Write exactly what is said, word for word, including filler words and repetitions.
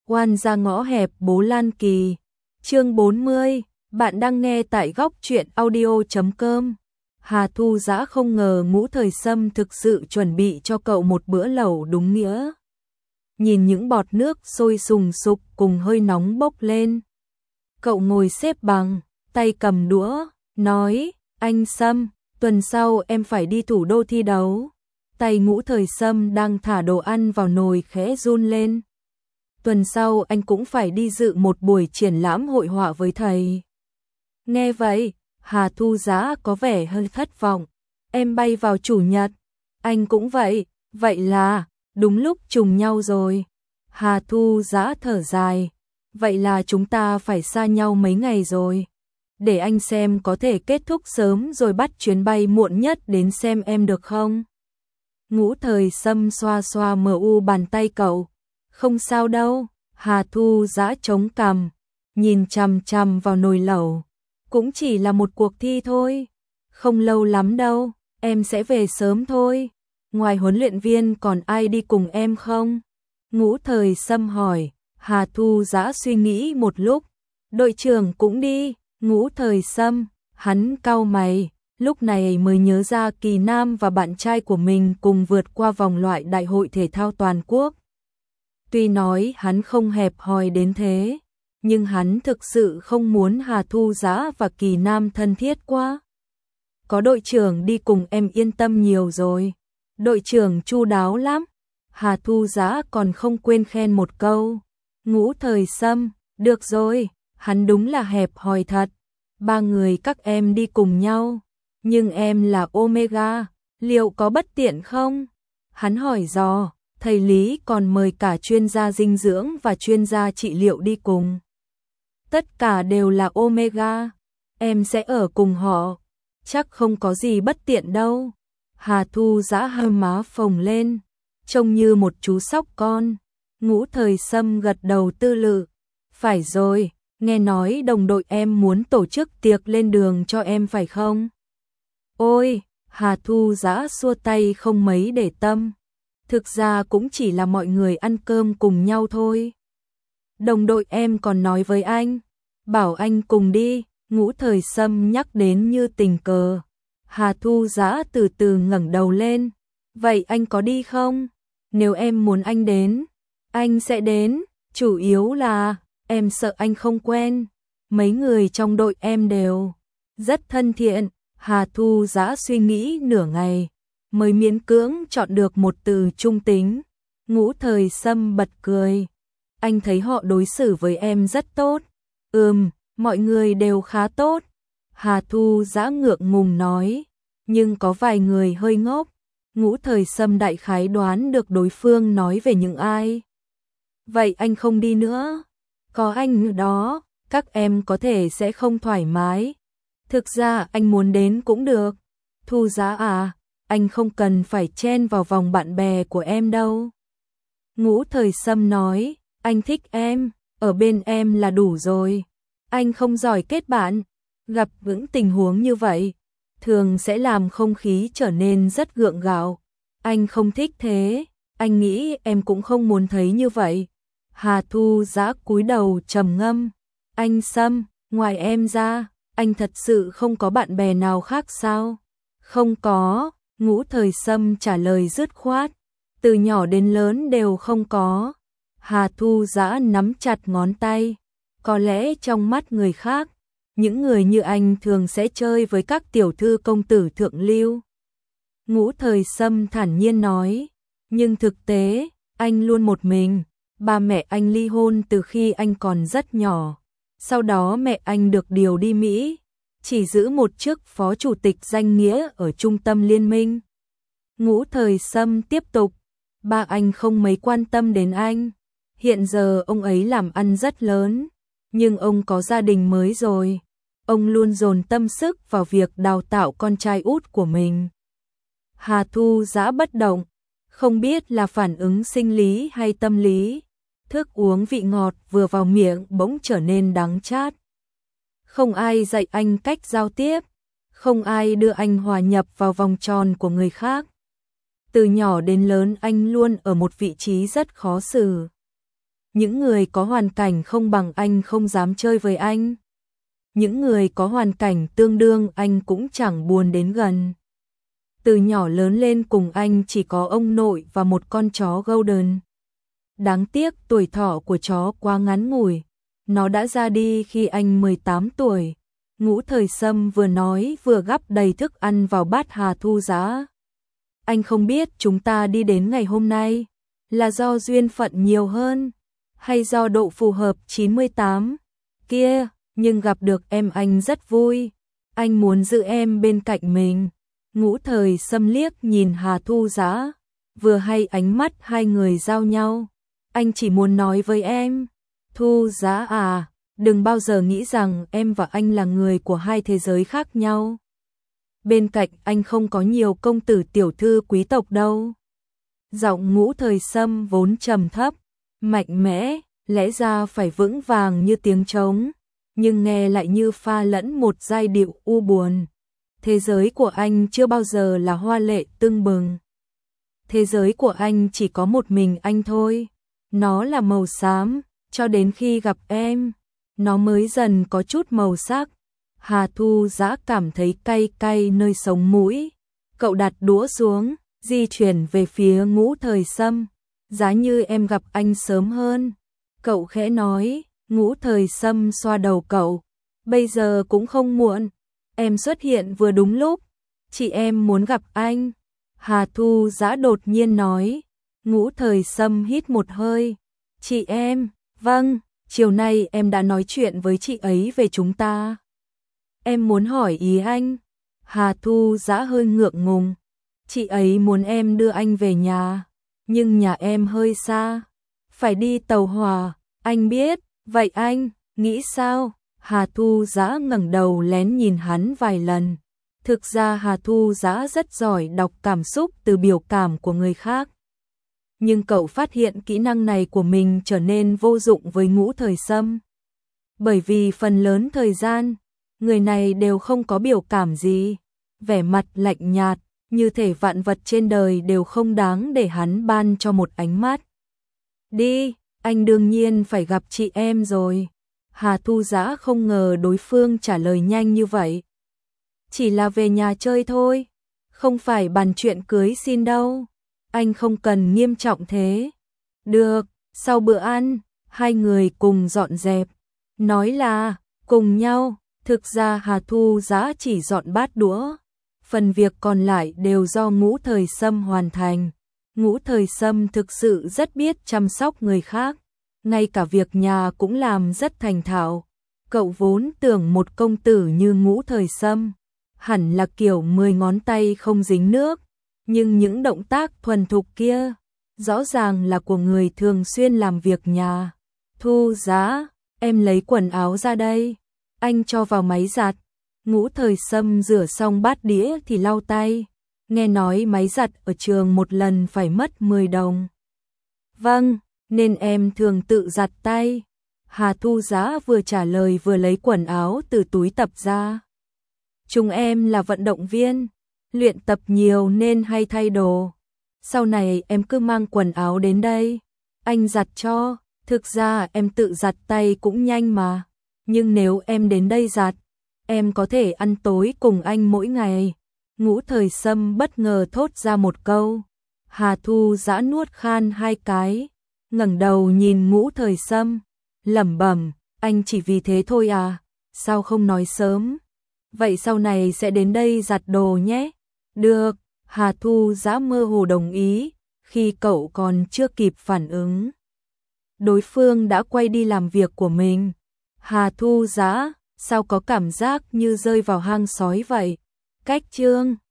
Oan ra ngõ hẹp Bố Lan Kỳ. Chương bốn mươi, bạn đang nghe tại góc truyện audio chấm com. Hà Thu Dã không ngờ Ngũ Thời Sâm thực sự chuẩn bị cho cậu một bữa lẩu đúng nghĩa. Nhìn những bọt nước sôi sùng sục cùng hơi nóng bốc lên. Cậu ngồi xếp bằng, tay cầm đũa, nói, anh Sâm, tuần sau em phải đi thủ đô thi đấu. Tay Ngũ Thời Sâm đang thả đồ ăn vào nồi khẽ run lên. Tuần sau anh cũng phải đi dự một buổi triển lãm hội họa với thầy. Nghe vậy, Hà Thu Dã có vẻ hơi thất vọng. Em bay vào chủ nhật. Anh cũng vậy, vậy là, đúng lúc trùng nhau rồi. Hà Thu Dã thở dài. Vậy là chúng ta phải xa nhau mấy ngày rồi. Để anh xem có thể kết thúc sớm rồi bắt chuyến bay muộn nhất đến xem em được không? Ngũ Thời Sâm xoa xoa mờ u bàn tay cậu. Không sao đâu. Hà Thu Dã chống cằm, nhìn chằm chằm vào nồi lẩu. Cũng chỉ là một cuộc thi thôi. Không lâu lắm đâu, em sẽ về sớm thôi. Ngoài huấn luyện viên còn ai đi cùng em không? Ngũ Thời Sâm hỏi. Hà Thu Dã suy nghĩ một lúc. Đội trưởng cũng đi. Ngũ Thời Sâm, hắn cau mày, lúc này mới nhớ ra Kỳ Nam và bạn trai của mình cùng vượt qua vòng loại đại hội thể thao toàn quốc. Tuy nói hắn không hẹp hòi đến thế, nhưng hắn thực sự không muốn Hà Thu Dã và Kỳ Nam thân thiết quá. Có đội trưởng đi cùng em yên tâm nhiều rồi. Đội trưởng chu đáo lắm. Hà Thu Dã còn không quên khen một câu. Ngũ Thời Sâm, được rồi, hắn đúng là hẹp hòi thật. Ba người các em đi cùng nhau, nhưng em là Omega, liệu có bất tiện không? Hắn hỏi dò. Thầy Lý còn mời cả chuyên gia dinh dưỡng và chuyên gia trị liệu đi cùng. Tất cả đều là Omega, em sẽ ở cùng họ, chắc không có gì bất tiện đâu. Hà Thu Dã hơi má phồng lên, trông như một chú sóc con. Ngũ Thời Sâm gật đầu tư lự. Phải rồi, nghe nói đồng đội em muốn tổ chức tiệc lên đường cho em phải không? Ôi, Hà Thu Dã xua tay không mấy để tâm. Thực ra cũng chỉ là mọi người ăn cơm cùng nhau thôi. Đồng đội em còn nói với anh, bảo anh cùng đi. Ngũ Thời Sâm nhắc đến như tình cờ. Hà Thu Dã từ từ ngẩng đầu lên. Vậy anh có đi không? Nếu em muốn anh đến, anh sẽ đến. Chủ yếu là em sợ anh không quen. Mấy người trong đội em đều rất thân thiện. Hà Thu Dã suy nghĩ nửa ngày, mới miễn cưỡng chọn được một từ trung tính. Ngũ Thời Sâm bật cười. Anh thấy họ đối xử với em rất tốt. Ừm, mọi người đều khá tốt. Hà Thu Dã ngượng ngùng nói. Nhưng có vài người hơi ngốc. Ngũ Thời Sâm đại khái đoán được đối phương nói về những ai. Vậy anh không đi nữa. Có anh ở đó, các em có thể sẽ không thoải mái. Thực ra anh muốn đến cũng được. Thu Dã à, anh không cần phải chen vào vòng bạn bè của em đâu. Ngũ Thời Sâm nói, anh thích em, ở bên em là đủ rồi. Anh không giỏi kết bạn, gặp những tình huống như vậy, thường sẽ làm không khí trở nên rất gượng gạo. Anh không thích thế, anh nghĩ em cũng không muốn thấy như vậy. Hà Thu Dã cúi đầu trầm ngâm. Anh Sâm, ngoài em ra, anh thật sự không có bạn bè nào khác sao? Không có. Ngũ Thời Sâm trả lời dứt khoát. Từ nhỏ đến lớn đều không có. Hà Thu Dã nắm chặt ngón tay. Có lẽ trong mắt người khác, những người như anh thường sẽ chơi với các tiểu thư công tử thượng lưu. Ngũ Thời Sâm thản nhiên nói. Nhưng thực tế, anh luôn một mình. Ba mẹ anh ly hôn từ khi anh còn rất nhỏ. Sau đó mẹ anh được điều đi Mỹ, chỉ giữ một chức phó chủ tịch danh nghĩa ở trung tâm liên minh. Ngũ Thời Sâm tiếp tục. Ba anh không mấy quan tâm đến anh. Hiện giờ ông ấy làm ăn rất lớn, nhưng ông có gia đình mới rồi. Ông luôn dồn tâm sức vào việc đào tạo con trai út của mình. Hà Thu Dã bất động, không biết là phản ứng sinh lý hay tâm lý. Thức uống vị ngọt vừa vào miệng bỗng trở nên đắng chát. Không ai dạy anh cách giao tiếp, không ai đưa anh hòa nhập vào vòng tròn của người khác. Từ nhỏ đến lớn anh luôn ở một vị trí rất khó xử. Những người có hoàn cảnh không bằng anh không dám chơi với anh. Những người có hoàn cảnh tương đương anh cũng chẳng buồn đến gần. Từ nhỏ lớn lên cùng anh chỉ có ông nội và một con chó Golden. Đáng tiếc tuổi thọ của chó quá ngắn ngủi. Nó đã ra đi khi anh mười tám tuổi. Ngũ Thời Sâm vừa nói vừa gắp đầy thức ăn vào bát Hà Thu Giá. Anh không biết chúng ta đi đến ngày hôm nay là do duyên phận nhiều hơn hay do độ phù hợp chín mươi tám kia, nhưng gặp được em anh rất vui. Anh muốn giữ em bên cạnh mình. Ngũ Thời Sâm liếc nhìn Hà Thu Giá, vừa hay ánh mắt hai người giao nhau. Anh chỉ muốn nói với em, Thu Giá à, đừng bao giờ nghĩ rằng em và anh là người của hai thế giới khác nhau. Bên cạnh anh không có nhiều công tử tiểu thư quý tộc đâu. Giọng Ngũ Thời Sâm vốn trầm thấp, mạnh mẽ, lẽ ra phải vững vàng như tiếng trống, nhưng nghe lại như pha lẫn một giai điệu u buồn. Thế giới của anh chưa bao giờ là hoa lệ tưng bừng. Thế giới của anh chỉ có một mình anh thôi. Nó là màu xám, cho đến khi gặp em, nó mới dần có chút màu sắc. Hà Thu Giá cảm thấy cay cay nơi sống mũi. Cậu đặt đũa xuống, di chuyển về phía Ngũ Thời Sâm. Giá như em gặp anh sớm hơn. Cậu khẽ nói. Ngũ Thời Sâm xoa đầu cậu. Bây giờ cũng không muộn. Em xuất hiện vừa đúng lúc. Chị em muốn gặp anh. Hà Thu Giá đột nhiên nói. Ngũ Thời Sâm hít một hơi. Chị em, vâng, chiều nay em đã nói chuyện với chị ấy về chúng ta. Em muốn hỏi ý anh. Hà Thu Giá hơi ngượng ngùng. Chị ấy muốn em đưa anh về nhà, nhưng nhà em hơi xa, phải đi tàu hỏa, anh biết, vậy anh, nghĩ sao? Hà Thu Giá ngẩng đầu lén nhìn hắn vài lần. Thực ra Hà Thu Giá rất giỏi đọc cảm xúc từ biểu cảm của người khác. Nhưng cậu phát hiện kỹ năng này của mình trở nên vô dụng với Ngũ Thời Sâm. Bởi vì phần lớn thời gian, người này đều không có biểu cảm gì, vẻ mặt lạnh nhạt, như thể vạn vật trên đời đều không đáng để hắn ban cho một ánh mắt. Đi, anh đương nhiên phải gặp chị em rồi. Hà Thu Giá không ngờ đối phương trả lời nhanh như vậy. Chỉ là về nhà chơi thôi, không phải bàn chuyện cưới xin đâu. Anh không cần nghiêm trọng thế. Được, sau bữa ăn, hai người cùng dọn dẹp. Nói là, cùng nhau, thực ra Hà Thu Giá chỉ dọn bát đũa. Phần việc còn lại đều do Ngũ Thời Sâm hoàn thành. Ngũ Thời Sâm thực sự rất biết chăm sóc người khác. Ngay cả việc nhà cũng làm rất thành thạo. Cậu vốn tưởng một công tử như Ngũ Thời Sâm hẳn là kiểu mười ngón tay không dính nước. Nhưng những động tác thuần thục kia rõ ràng là của người thường xuyên làm việc nhà. Thu Giá, em lấy quần áo ra đây. Anh cho vào máy giặt. Ngũ Thời Sâm rửa xong bát đĩa thì lau tay. Nghe nói máy giặt ở trường một lần phải mất mười đồng. Vâng, nên em thường tự giặt tay. Hà Thu Giá vừa trả lời vừa lấy quần áo từ túi tập ra. Chúng em là vận động viên, luyện tập nhiều nên hay thay đồ. Sau này em cứ mang quần áo đến đây, anh giặt cho. Thực ra em tự giặt tay cũng nhanh mà. Nhưng nếu em đến đây giặt, em có thể ăn tối cùng anh mỗi ngày. Ngũ Thời Sâm bất ngờ thốt ra một câu. Hà Thu Giá nuốt khan hai cái, ngẩng đầu nhìn Ngũ Thời Sâm, lẩm bẩm, anh chỉ vì thế thôi à, sao không nói sớm? Vậy sau này sẽ đến đây giặt đồ nhé. Được, Hà Thu Giá mơ hồ đồng ý, khi cậu còn chưa kịp phản ứng. Đối phương đã quay đi làm việc của mình. Hà Thu Giá, sao có cảm giác như rơi vào hang sói vậy? Cách chương